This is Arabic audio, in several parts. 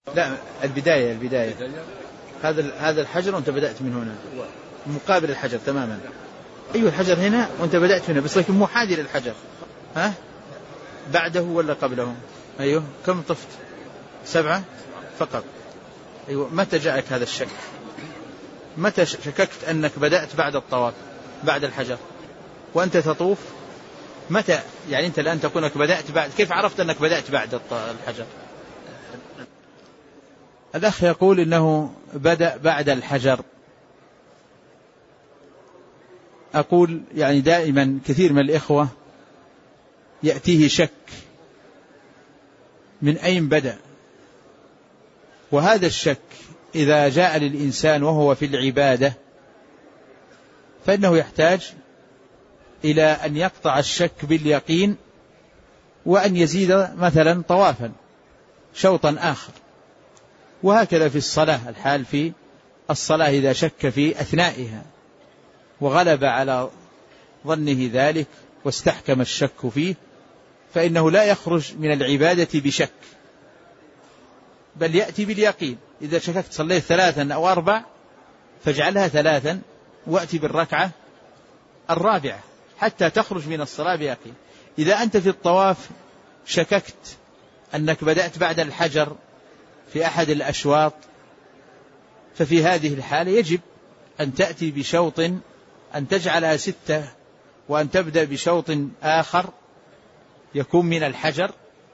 لا، البداية هذا الحجر وانت بدأت من هنا مقابل الحجر تماما. أيوة الحجر هنا وانت بدأت هنا، بس لكن مو حادي للحجر. ها بعده ولا قبله؟ أيوة كم طفت؟ 7 فقط. أيوة متى جاءك هذا الشك؟ متى شككت أنك بدأت بعد الطواف بعد الحجر وأنت تطوف؟ متى يعني أنت الآن تكونك بدأت بعد؟ كيف عرفت أنك بدأت بعد الحجر؟ الأخ يقول إنه بدأ بعد الحجر. أقول يعني دائما كثير من الإخوة يأتيه شك من أين بدأ، وهذا الشك إذا جاء للإنسان وهو في العبادة فإنه يحتاج إلى أن يقطع الشك باليقين وأن يزيد مثلا طوافا شوطا آخر. وهكذا في الصلاة، الحال في الصلاة إذا شك في أثنائها وغلب على ظنه ذلك واستحكم الشك فيه فإنه لا يخرج من العبادة بشك، بل يأتي باليقين. إذا شككت صليت 3 أو 4 فاجعلها 3 وأتي بالركعة 4 حتى تخرج من الصلاة بيقين. إذا أنت في الطواف شككت أنك بدأت بعد الحجر في أحد الأشواط، ففي هذه الحالة يجب أن تأتي بشوط، أن تجعلها 6 وأن تبدأ بشوط آخر يكون من الحجر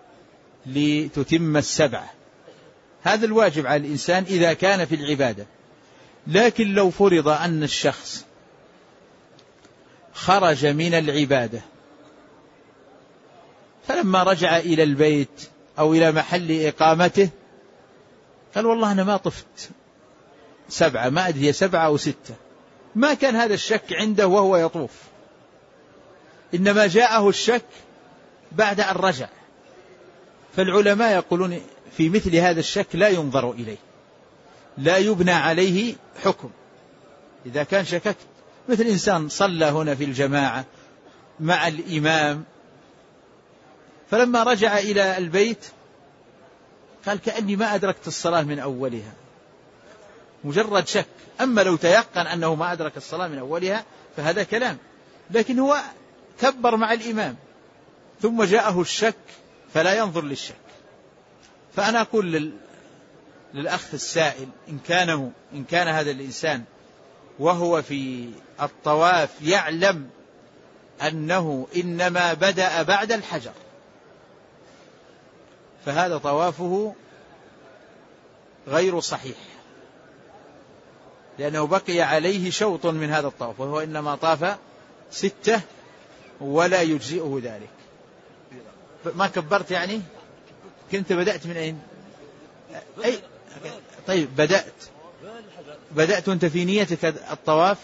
لتتم 7. هذا الواجب على الإنسان إذا كان في العبادة. لكن لو فرض أن الشخص خرج من العبادة فلما رجع إلى البيت أو إلى محل إقامته قال والله أنا ما طفت 7، ما أدري 7 أو 6، ما كان هذا الشك عنده وهو يطوف، إنما جاءه الشك بعد أن رجع. فالعلماء يقولون في مثل هذا الشك لا ينظر إليه، لا يبنى عليه حكم. إذا كان شككت مثل إنسان صلى هنا في الجماعة مع الإمام فلما رجع إلى البيت قال كأني ما أدركت الصلاة من أولها، مجرد شك. أما لو تيقن أنه ما أدرك الصلاة من أولها فهذا كلام، لكن هو كبر مع الإمام ثم جاءه الشك فلا ينظر للشك. فأنا أقول للأخ السائل إن كان هذا الإنسان وهو في الطواف يعلم أنه إنما بدأ بعد الحجر فهذا طوافه غير صحيح، لأنه بقي عليه شوط من هذا الطواف وهو إنما طاف 6 ولا يجزئه ذلك. ما كبرت يعني؟ كنت بدأت من أين؟ أي طيب بدأت وأنت في نيتك الطواف؟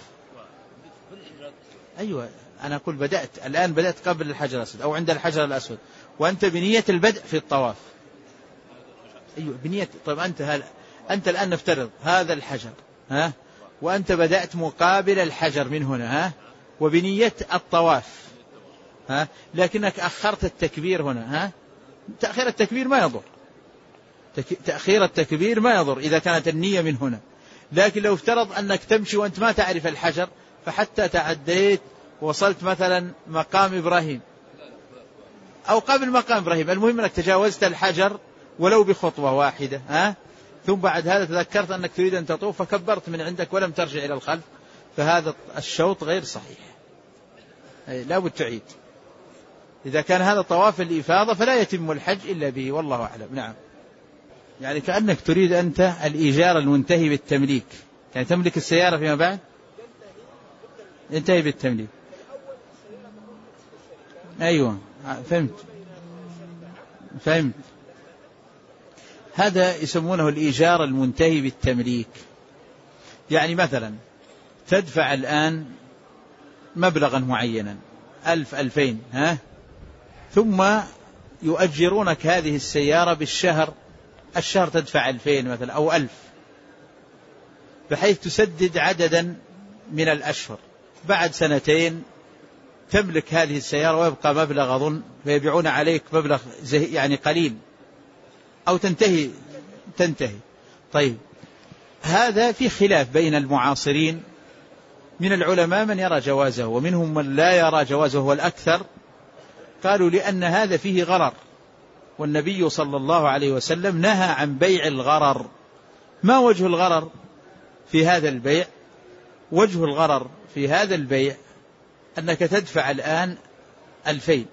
أيوة أنا أقول بدأت قبل الحجر الأسود أو عند الحجر الأسود وأنت بنية البدء في الطواف. أيوة بنية. طيب أنت الآن نفترض هذا الحجر وأنت بدأت مقابل الحجر من هنا وبنية الطواف لكنك أخرت التكبير هنا تأخير التكبير ما يضر، تأخير التكبير ما يضر إذا كانت النية من هنا. لكن لو افترض أنك تمشي وأنت ما تعرف الحجر فحتى تعديت وصلت مثلا مقام إبراهيم أو قبل مقام إبراهيم، المهم أنك تجاوزت الحجر ولو بخطوة واحدة ثم بعد هذا تذكرت أنك تريد أن تطوف فكبرت من عندك ولم ترجع إلى الخلف، فهذا الشوط غير صحيح، لا بد تعيد. إذا كان هذا طواف الإفاضة فلا يتم الحج إلا به، والله أعلم. نعم. يعني كأنك تريد أنت الإيجار المنتهي بالتمليك، يعني تملك السيارة فيما بعد ينتهي بالتمليك. أيوة فهمت. هذا يسمونه الإيجار المنتهي بالتمليك. يعني مثلا تدفع الآن مبلغا معينا 1000-2000 ثم يؤجرونك هذه السيارة بالشهر، الشهر تدفع 2000 مثلا أو 1000 بحيث تسدد عددا من الأشهر. بعد 2 تملك هذه السيارة ويبقى مبلغ أظن فيبيعون عليك مبلغ يعني قليل، أو تنتهي تنتهي. طيب، هذا في خلاف بين المعاصرين من العلماء من يرى جوازه ومنهم من لا يرى جوازه، هو الأكثر. قالوا لأن هذا فيه غرر، والنبي صلى الله عليه وسلم نهى عن بيع الغرر. ما وجه الغرر في هذا البيع؟ وجه الغرر في هذا البيع أنك تدفع الآن 2000،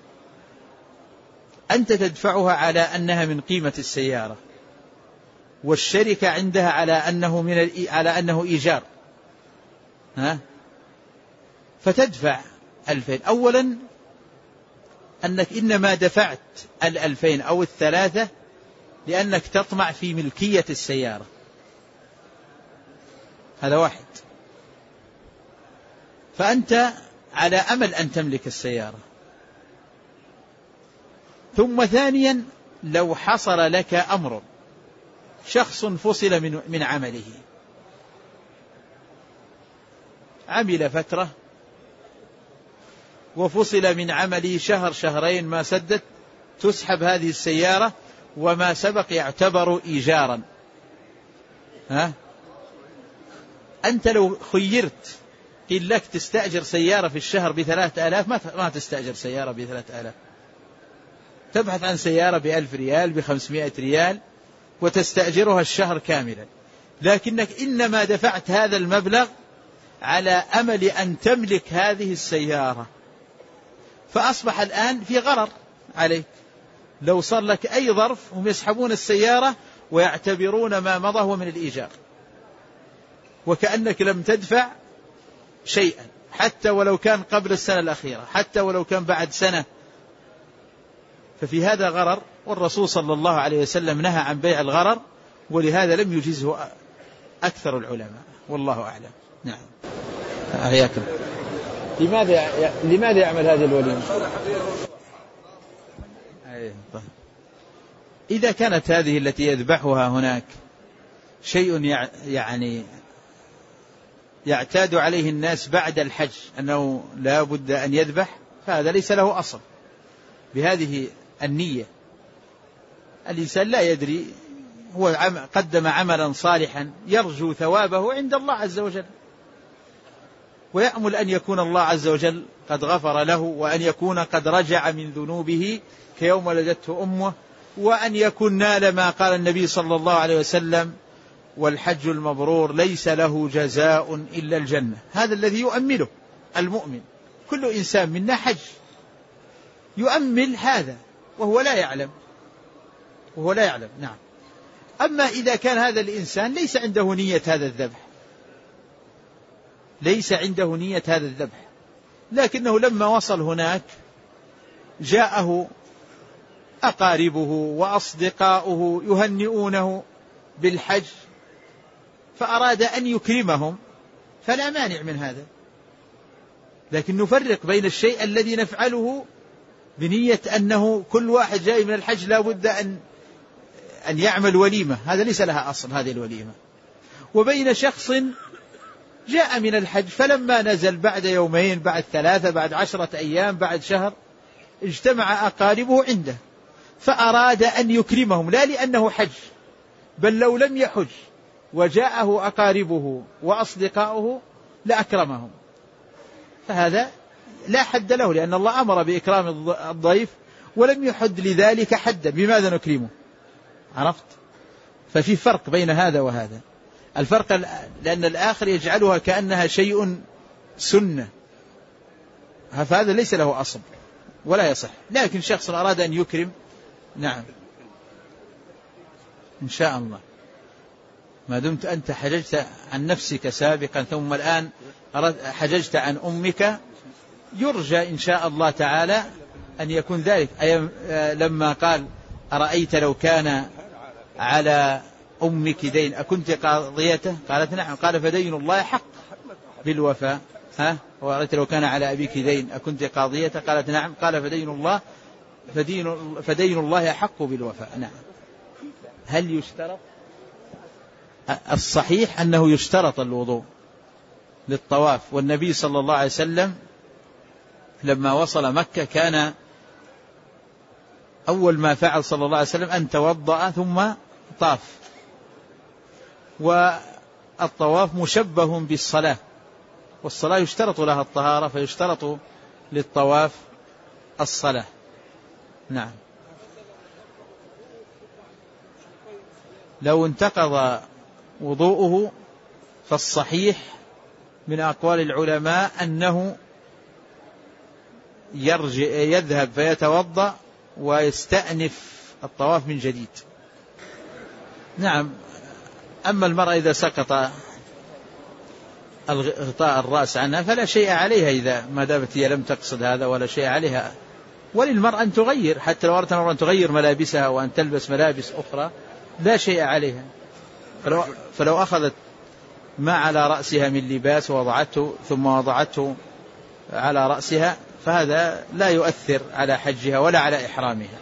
أنت تدفعها على أنها من قيمة السيارة، والشركة عندها على أنه إيجار، فتدفع 2000. أولا أنك إنما دفعت 2000 أو 3 لأنك تطمع في ملكية السيارة، هذا واحد، فأنت على أمل أن تملك السيارة. ثم ثانيا، لو حصل لك أمر، شخص فصل من عمله، عمل فترة وفصل من عمله شهر شهرين ما سدت، تسحب هذه السيارة وما سبق يعتبر إيجارا. أنت لو خيرت قيل لك تستأجر سيارة في الشهر ب3000، ما تستأجر سيارة ب3000، تبحث عن سيارة ب1000 ريال ب500 ريال وتستأجرها الشهر كاملا، لكنك إنما دفعت هذا المبلغ على أمل أن تملك هذه السيارة، فأصبح الآن في غرر عليك. لو صار لك أي ظرف هم يسحبون السيارة ويعتبرون ما مضى هو من الإيجار، وكأنك لم تدفع شيئا، حتى ولو كان قبل السنة الأخيرة، حتى ولو كان بعد سنة. ففي هذا غرر، والرسول صلى الله عليه وسلم نهى عن بيع الغرر، ولهذا لم يجزه أكثر العلماء، والله أعلم. نعم. أحياكم. لماذا يعمل هذه الوليمة؟ إذا كانت هذه التي يذبحها هناك شيء يعني يعتاد عليه الناس بعد الحج أنه لا بد أن يذبح، فهذا ليس له أصل بهذه النية. الإنسان لا يدري، هو قدم عملا صالحا يرجو ثوابه عند الله عز وجل، ويأمل أن يكون الله عز وجل قد غفر له، وأن يكون قد رجع من ذنوبه كيوم ولدته أمه، وأن يكون نال ما قال النبي صلى الله عليه وسلم: والحج المبرور ليس له جزاء إلا الجنة. هذا الذي يؤمله المؤمن. كل إنسان منا حج يؤمل هذا وهو لا يعلم، نعم. أما إذا كان هذا الإنسان ليس عنده نية هذا الذبح، لكنه لما وصل هناك جاءه أقاربه وأصدقاؤه يهنئونه بالحج، فأراد أن يكرمهم، فلا مانع من هذا، لكن نفرق بين الشيء الذي نفعله بنية أنه كل واحد جاي من الحج لا بد أن يعمل وليمة، هذا ليس لها أصل هذه الوليمة، وبين شخص جاء من الحج فلما نزل بعد يومين، بعد 3، بعد 10 أيام، بعد شهر، اجتمع أقاربه عنده فأراد أن يكرمهم، لا لأنه حج، بل لو لم يحج وجاءه أقاربه وأصدقاؤه لأكرمهم، فهذا لا حد له، لأن الله أمر بإكرام الضيف ولم يحد لذلك حدا. بماذا نكرمه؟ عرفت؟ ففي فرق بين هذا وهذا. الفرق لأن الآخر يجعلها كأنها شيء سنة، فهذا ليس له أصل ولا يصح. لكن شخص أراد أن يكرم، نعم إن شاء الله، ما دمت أنت حججت عن نفسك سابقا ثم الآن حججت عن أمك، يرجى إن شاء الله تعالى أن يكون ذلك. لما قال: أرأيت لو كان على أمك دين أكنت قاضيته؟ قالت: نعم. قال: فدين الله حق بالوفاء. وأرأيت لو كان على أبيك دين أكنت قاضيته؟ قالت: نعم. قال: فدين الله حق بالوفاء. نعم. هل يشترط؟ الصحيح أنه يشترط الوضوء للطواف، والنبي صلى الله عليه وسلم لما وصل مكة كان أول ما فعل صلى الله عليه وسلم أن توضأ ثم طاف. والطواف مشبه بالصلاة، والصلاة يشترط لها الطهارة، فيشترط للطواف الصلاة. نعم. لو انتقض وضوءه فالصحيح من أقوال العلماء أنه يذهب فيتوضأ ويستأنف الطواف من جديد. نعم. أما المرأة إذا سقط غطاء الرأس عنها فلا شيء عليها، إذا ما دامت هي لم تقصد هذا ولا شيء عليها. وللمرأة أن تغير، حتى لو أردت أن تغير ملابسها وأن تلبس ملابس أخرى لا شيء عليها. فلو أخذت ما على رأسها من لباس ووضعته ثم وضعته على رأسها فهذا لا يؤثر على حجها ولا على إحرامها.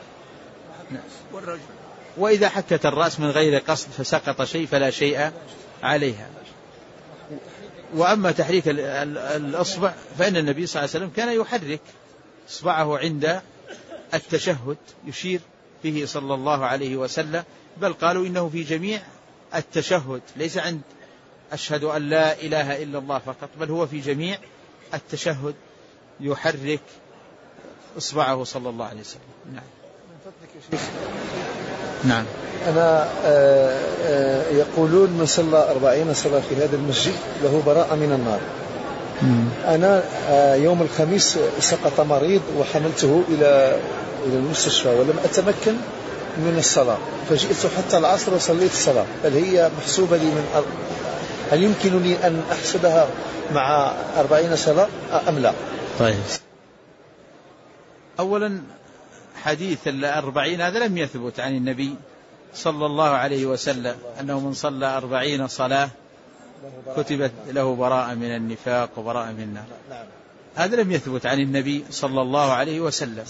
وإذا حكت الرأس من غير قصد فسقط شيء فلا شيء عليها. وأما تحريك الأصبع فإن النبي صلى الله عليه وسلم كان يحرك إصبعه عند التشهد، يشير به صلى الله عليه وسلم، بل قالوا إنه في جميع التشهد، ليس عند أشهد أن لا إله إلا الله فقط، بل هو في جميع التشهد يحرك إصبعه صلى الله عليه وسلم. نعم. نعم. أنا يقولون من صلى 40 صلاة في هذا المسجد له براءة من النار. أنا يوم الخميس سقط مريض وحملته إلى المستشفى ولم أتمكن من الصلاة، فجئت حتى العصر وصليت الصلاة. هل هي محسوبة لي هل يمكنني أن أحسبها مع 40 صلاة أم لا؟ طيب. أولا حديث 40 هذا لم يثبت عن النبي صلى الله عليه وسلم أنه من صلى 40 صلاة كتبت له براءة من النفاق وبراءة من النار. هذا لم يثبت عن النبي صلى الله عليه وسلم.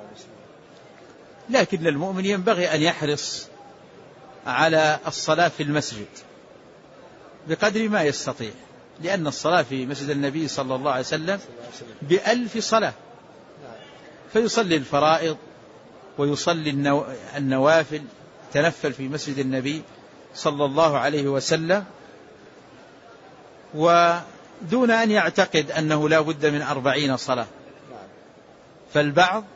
لكن المؤمن ينبغي أن يحرص على الصلاة في المسجد بقدر ما يستطيع، لأن الصلاة في مسجد النبي صلى الله عليه وسلم ب1000 صلاة، فيصلي الفرائض ويصلي النوافل، تنفل في مسجد النبي صلى الله عليه وسلم، ودون أن يعتقد أنه لا بد من 40 صلاة. فالبعض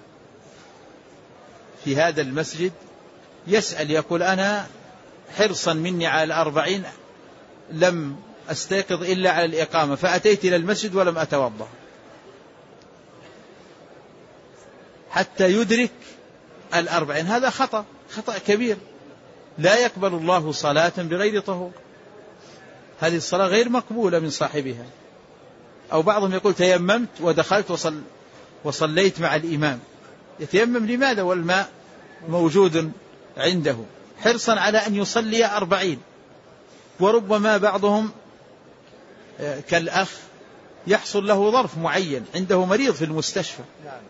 في هذا المسجد يسأل يقول أنا حرصا مني على 40 لم أستيقظ إلا على الإقامة فأتيت إلى المسجد ولم أتوضأ، حتى يدرك 40. هذا خطأ كبير، لا يقبل الله صلاة بغير طهور، هذه الصلاة غير مقبولة من صاحبها. أو بعضهم يقول تيممت ودخلت وصليت مع الإمام. يتيمم لماذا والماء موجود عنده؟ حرصا على أن يصلي 40. وربما بعضهم كالأخ يحصل له ظرف معين، عنده مريض في المستشفى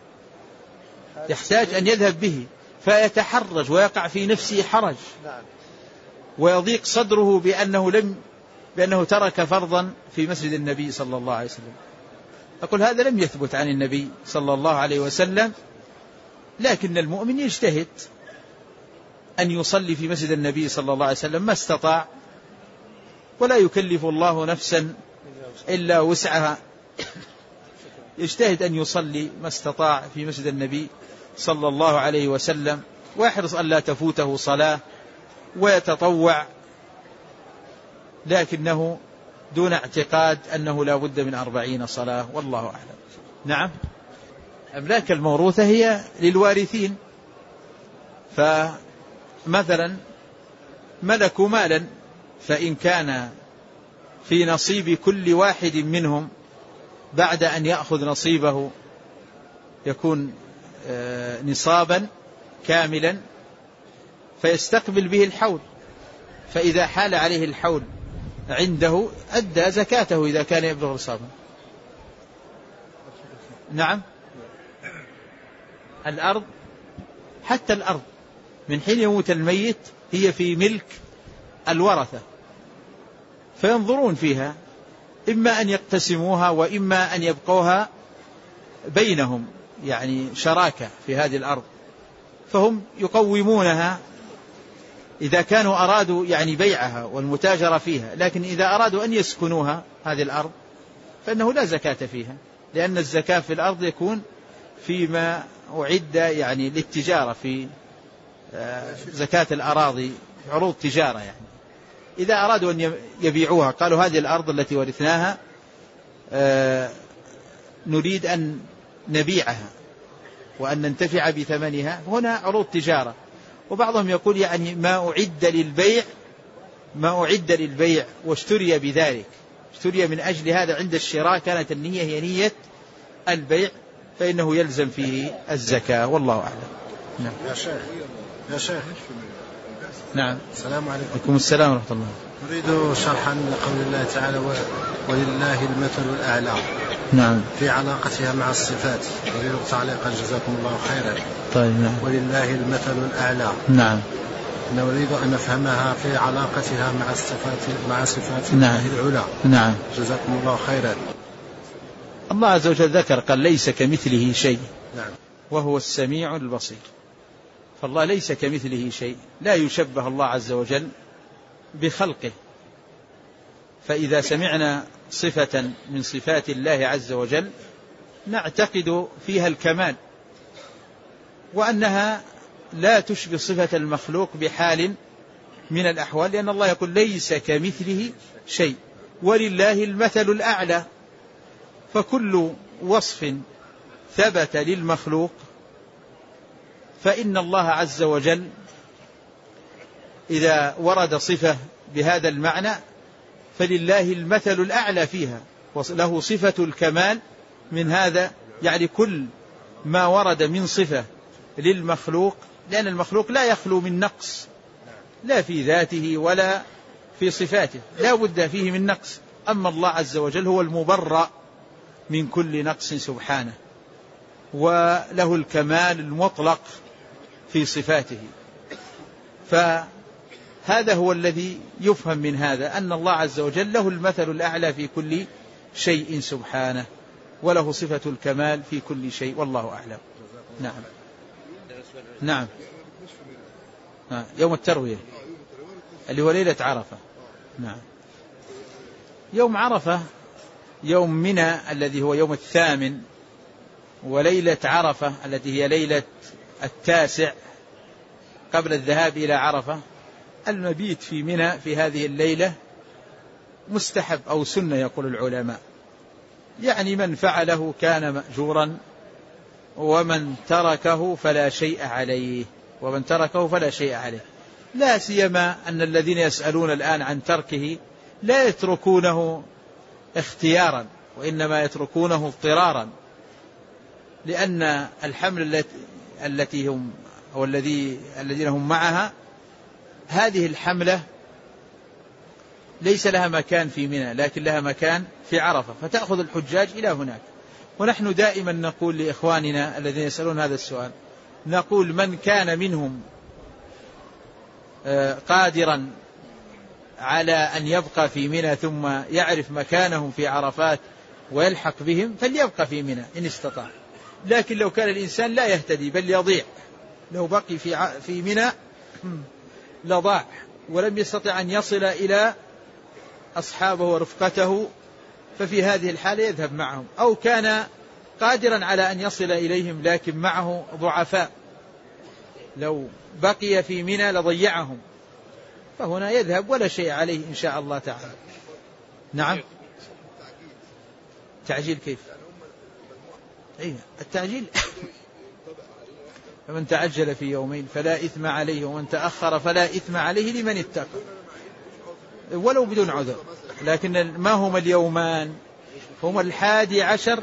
يحتاج أن يذهب به، فيتحرج ويقع في نفسه حرج ويضيق صدره بأنه ترك فرضا في مسجد النبي صلى الله عليه وسلم. أقول هذا لم يثبت عن النبي صلى الله عليه وسلم، لكن المؤمن يجتهد أن يصلي في مسجد النبي صلى الله عليه وسلم ما استطاع، ولا يكلف الله نفسا إلا وسعها، يجتهد أن يصلي ما استطاع في مسجد النبي صلى الله عليه وسلم، ويحرص أن لا تفوته صلاة ويتطوع، لكنه دون اعتقاد أنه لا بد من 40 صلاة، والله أعلم. نعم. أملاك الموروثة هي للوارثين، فمثلا ملكوا مالا، فإن كان في نصيب كل واحد منهم بعد أن يأخذ نصيبه يكون نصابا كاملا فيستقبل به الحول، فإذا حال عليه الحول عنده أدى زكاته إذا كان يبلغ نصابا. نعم. الأرض، حتى الأرض من حين يموت الميت هي في ملك الورثة، فينظرون فيها، إما أن يقتسموها وإما أن يبقوها بينهم، يعني شراكة في هذه الأرض، فهم يقومونها إذا كانوا أرادوا يعني بيعها والمتاجرة فيها، لكن إذا أرادوا أن يسكنوها هذه الأرض فإنه لا زكاة فيها، لأن الزكاة في الأرض يكون فيما أعد يعني للتجارة، في زكاة الأراضي عروض تجارة. يعني إذا أرادوا أن يبيعوها قالوا هذه الأرض التي ورثناها نريد أن نبيعها وأن ننتفع بثمنها، هنا عروض تجارة. وبعضهم يقول يعني ما أعد للبيع واشتري بذلك، اشتري من أجل هذا، عند الشراء كانت النية هي نية البيع، فإنه يلزم فيه الزكاة، والله أعلم. نعم. يا شيخ. نعم. السلام عليكم. وعليكم السلام ورحمة الله. نريد شرحا لقول الله تعالى ولله المثل الأعلى. نعم. في علاقتها مع الصفات، نريد تعليقا جزاكم الله خيرا. طيب. نعم. ولله المثل الأعلى. نعم. نريد أن نفهمها في علاقتها مع صفات نعم. الله العلى. نعم. جزاكم الله خيرا. الله عز وجل ذكر قال ليس كمثله شيء. نعم. وهو السميع البصير، فالله ليس كمثله شيء، لا يشبه الله عز وجل بخلقه. فإذا سمعنا صفة من صفات الله عز وجل نعتقد فيها الكمال، وأنها لا تشبه صفة المخلوق بحال من الأحوال، لأن الله يقول ليس كمثله شيء ولله المثل الأعلى. فكل وصف ثبت للمخلوق فإن الله عز وجل إذا ورد صفة بهذا المعنى فلله المثل الأعلى فيها، وله صفة الكمال من هذا. يعني كل ما ورد من صفة للمخلوق، لأن المخلوق لا يخلو من نقص، لا في ذاته ولا في صفاته، لا بد فيه من نقص. أما الله عز وجل هو المبرأ من كل نقص سبحانه، وله الكمال المطلق في صفاته. فهذا هو الذي يفهم من هذا، أن الله عز وجل له المثل الأعلى في كل شيء سبحانه، وله صفة الكمال في كل شيء، والله أعلم. نعم. نعم. يوم التروية اللي هو ليلة عرفة. نعم. يوم عرفة يوم منى الذي هو يوم 8، وليلة عرفة التي هي ليلة 9 قبل الذهاب إلى عرفة. المبيت في منى في هذه الليلة مستحب أو سنة يقول العلماء، يعني من فعله كان مأجورا، ومن تركه فلا شيء عليه، لا سيما أن الذين يسألون الآن عن تركه لا يتركونه اختيارا، وإنما يتركونه اضطرارا، لأن الحمل التي هم أو الذين هم معها، هذه الحملة ليس لها مكان في منى لكن لها مكان في عرفة، فتأخذ الحجاج إلى هناك. ونحن دائما نقول لإخواننا الذين يسألون هذا السؤال، نقول من كان منهم قادرا على أن يبقى في منى ثم يعرف مكانهم في عرفات ويلحق بهم فليبقى في منى إن استطاع. لكن لو كان الإنسان لا يهتدي بل يضيع، لو بقي في منى لضاع ولم يستطع أن يصل إلى أصحابه ورفقته، ففي هذه الحالة يذهب معهم. أو كان قادرا على أن يصل إليهم لكن معه ضعفاء، لو بقي في منى لضيعهم، فهنا يذهب ولا شيء عليه إن شاء الله تعالى. نعم. تعجيل كيف؟ التعجيل فمن تعجل في يومين فلا إثم عليه، ومن تأخر فلا إثم عليه لمن اتقى، ولو بدون عذر. لكن ما هما اليومان؟ هما 11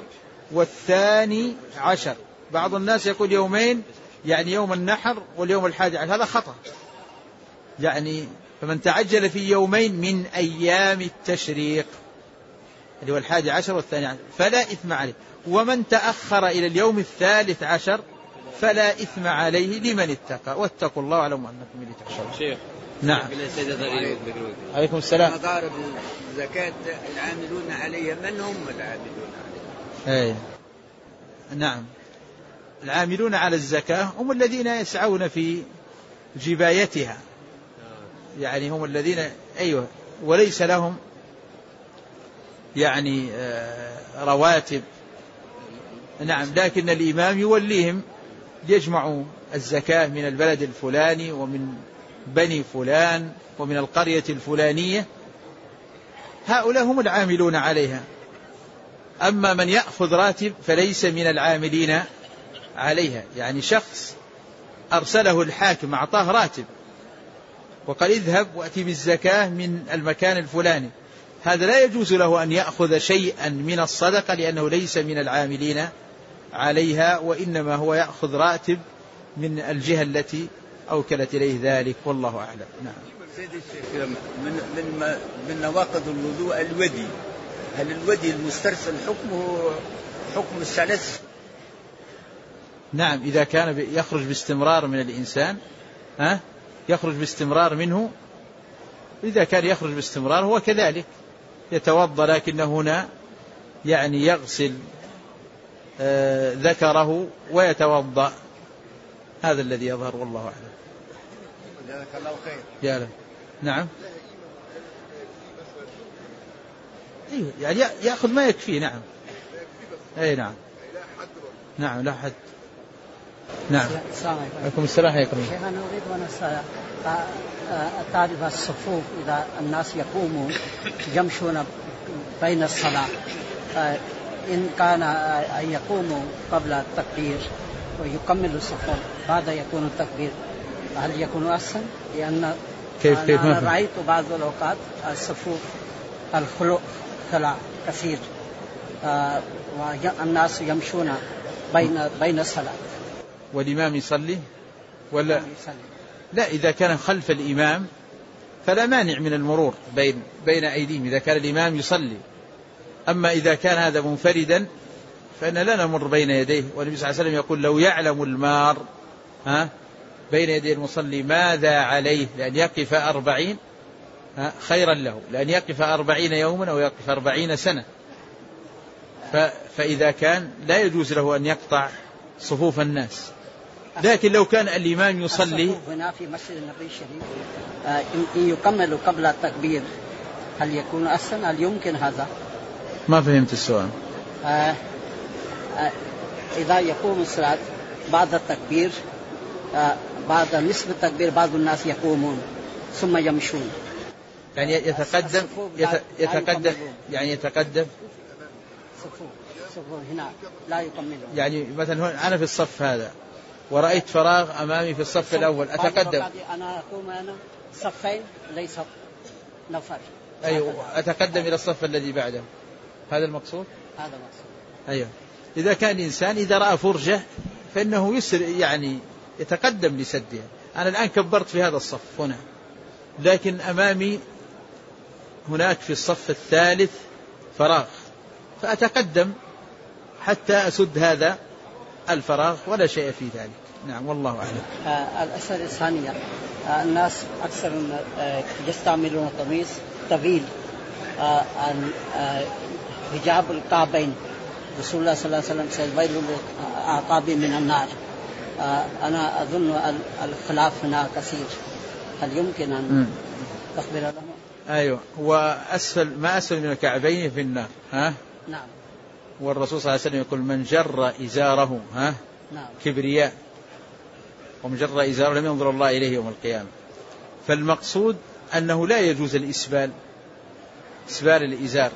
و12. بعض الناس يقول يومين يعني يوم النحر واليوم 11، هذا خطأ. يعني فمن تعجل في يومين من أيام التشريق اللي هو 11 و12 فلا إثم عليه، ومن تأخر إلى اليوم 13 فلا إثم عليه لمن اتقى، واتقوا الله واعلموا أنكم إليه تحشرون. شيخ. نعم. عليكم السلام. مضارب الزكاة العاملون عليها، من هم العاملون عليها؟ نعم. العاملون على الزكاة هم الذين يسعون في جبايتها يعني هم الذين أيوة وليس لهم يعني رواتب. نعم، لكن الإمام يوليهم ليجمعوا الزكاة من البلد الفلاني ومن بني فلان ومن القرية الفلانية، هؤلاء هم العاملون عليها. أما من يأخذ راتب فليس من العاملين عليها. يعني شخص أرسله الحاكم أعطاه راتب وقال اذهب وأتي بالزكاة من المكان الفلاني، هذا لا يجوز له أن يأخذ شيئا من الصدقة لأنه ليس من العاملين عليها، وإنما هو يأخذ راتب من الجهة التي أوكلت إليه ذلك، والله أعلم. نعم. من نواقض الوضوء الودي، هل الودي المسترسل حكمه حكم السلس؟ نعم، إذا كان يخرج باستمرار من الإنسان يخرج باستمرار منه، إذا كان يخرج باستمرار هو كذلك يتوضأ، لكن هنا يعني يغسل ذكره ويتوضأ، هذا الذي يظهر والله أعلم. جزاك الله خير. يا له. نعم. أيوه يعني يأخذ ما يكفي. نعم. أي نعم. نعم لا حد. نعم. السلام عليكم. السلام عليكم. شيخ أنا أريد أن أسأل تعرف الصفوف إذا الناس يقومون يمشون بين الصلاة، إن كان أن يقوموا قبل التكبير ويكملوا الصفوف بعد يكون التكبير، هل يكون أحسن؟ لأن أنا رأيت بعض الأوقات الصفوف الخلع كثير والناس يمشون بين الصلاة. والإمام يصلي ولا لا؟ إذا كان خلف الإمام فلا مانع من المرور بين أيديهم إذا كان الإمام يصلي. أما إذا كان هذا منفردا فإن لا نمر بين يديه، والنبي صلى الله عليه وسلم يقول لو يعلم المار بين يدي المصلي ماذا عليه لأن يقف 40 خيرا له، لأن يقف 40 يوما أو يقف 40 سنة. فإذا كان لا يجوز له أن يقطع صفوف الناس. لكن لو كان الإمام يصلي هنا في مسجد النبي الشريف إن يكملوا قبل التكبير هل يكون أحسن؟ هل يمكن هذا؟ ما فهمت السؤال. إذا يقوم الصلاة بعد التكبير بعد نصف التكبير بعض الناس يقومون ثم يمشون، يعني يتقدم يعني يتقدم صفوف هنا لا يكملون. يعني مثلا أنا في الصف هذا ورأيت فراغ أمامي في الصف الأول أتقدم، أنا أقوم أنا صفين ليس نفر، أيوة أتقدم إلى الصف الذي بعده، هذا المقصود. هذا مقصود. أيوة. إذا كان الإنسان إذا رأى فرجة فإنه يسر يعني يتقدم لسدها. أنا الآن كبرت في هذا الصف هنا، لكن أمامي هناك في الصف الثالث فراغ، فأتقدم حتى أسد هذا الفراغ ولا شيء في ذلك. نعم والله أعلم. الأسئلة الثانية، الناس أكثر يستعملون قميص طويل حجاب الكعبين، رسول الله صلى الله عليه وسلم سيبين الأعقاب من النار. أنا أظن الخلاف هنا كثير، هل يمكن أن تخبر لهم؟ أيوة، وأسفل ما أسفل من الكعبين في النار. نعم. والرسول صلى الله عليه وسلم يقول من جر إزاره نعم. كبرياء، ومن جر إزاره لم ينظر الله إليه يوم القيامة. فالمقصود أنه لا يجوز إسبال الإزار.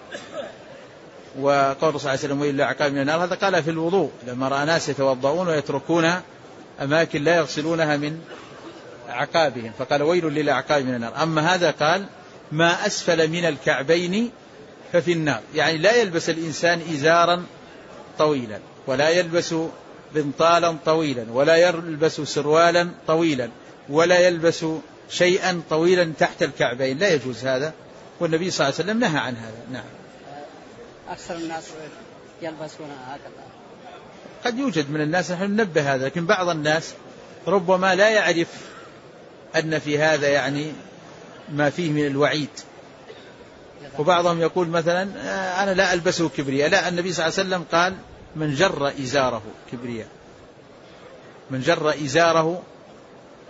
وقول الرسول صلى الله عليه وسلم وإلا عقاب من النار، هذا قال في الوضوء لما رأى ناس يتوضؤون ويتركون أماكن لا يغسلونها من عقابهم، فقال ويل للأعقاب من النار. أما هذا قال ما أسفل من الكعبين ففي النار، يعني لا يلبس الإنسان إزارا طويلا، ولا يلبس بنطالا طويلا، ولا يلبس سروالا طويلا، ولا يلبس شيئا طويلا تحت الكعبين، لا يجوز هذا، والنبي صلى الله عليه وسلم نهى عن هذا. نعم. أكثر الناس يلبسون هكذا. قد يوجد من الناس، نحن ننبه هذا، لكن بعض الناس ربما لا يعرف أن في هذا يعني ما فيه من الوعيد. وبعضهم يقول مثلا أنا لا ألبسه كبرياء، لا، النبي صلى الله عليه وسلم قال من جر إزاره كبرياء، من جر إزاره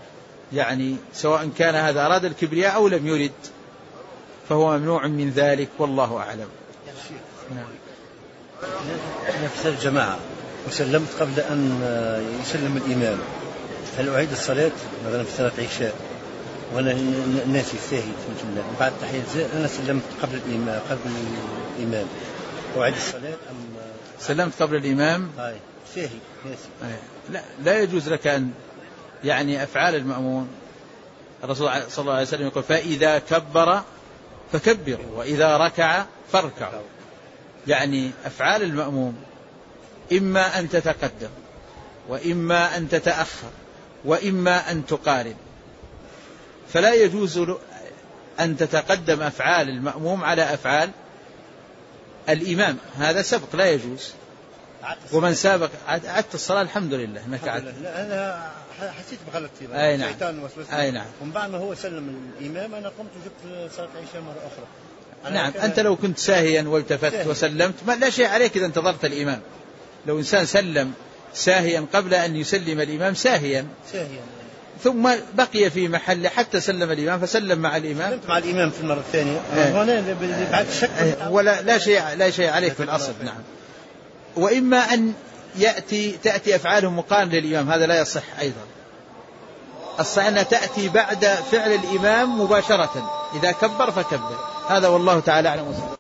يعني سواء كان هذا أراد الكبرياء أو لم يرد فهو ممنوع من ذلك، والله أعلم. نعم. نفس الجماعة وسلمت قبل أن يسلم الإمام، هل أعيد الصلاة مثلا في صلاة عشاء وأنا ناسي ساهي بعد تحية أنا سلمت قبل الإمام أعيد الصلاة أم سلمت قبل الإمام؟ ساهي ناسي. لا يجوز لك أن يعني أفعال المأمون. الرسول صلى الله عليه وسلم يقول فإذا كبر فكبروا وإذا ركع فاركعوا. يعني أفعال المأموم إما أن تتقدم وإما أن تتأخر وإما أن تقارب، فلا يجوز أن تتقدم أفعال المأموم على أفعال الإمام، هذا سبق لا يجوز. ومن سابق عدت الصلاة الحمد لله انك عدت. انا حسيت بغلطتي. اي نعم. اي نعم. ومن بعد ما هو سلم الامام انا قمت وجبت صلاه العشاء مره اخرى. نعم. انت لو كنت ساهيا والتفت وسلمت لا شيء عليك اذا انتظرت الامام. لو انسان سلم ساهيا قبل ان يسلم الامام ساهيا ثم بقي في محله حتى سلم الامام فسلم مع الامام. سلمت مع الامام في المره الثانيه. هنا بعد شك ولا لا شيء عليك في الاصل. نعم. وإما أن تأتي أفعالهم مقارنة للإمام، هذا لا يصح أيضا. الصحيح أنها تأتي بعد فعل الإمام مباشرة، إذا كبر فكبر. هذا والله تعالى أعلم.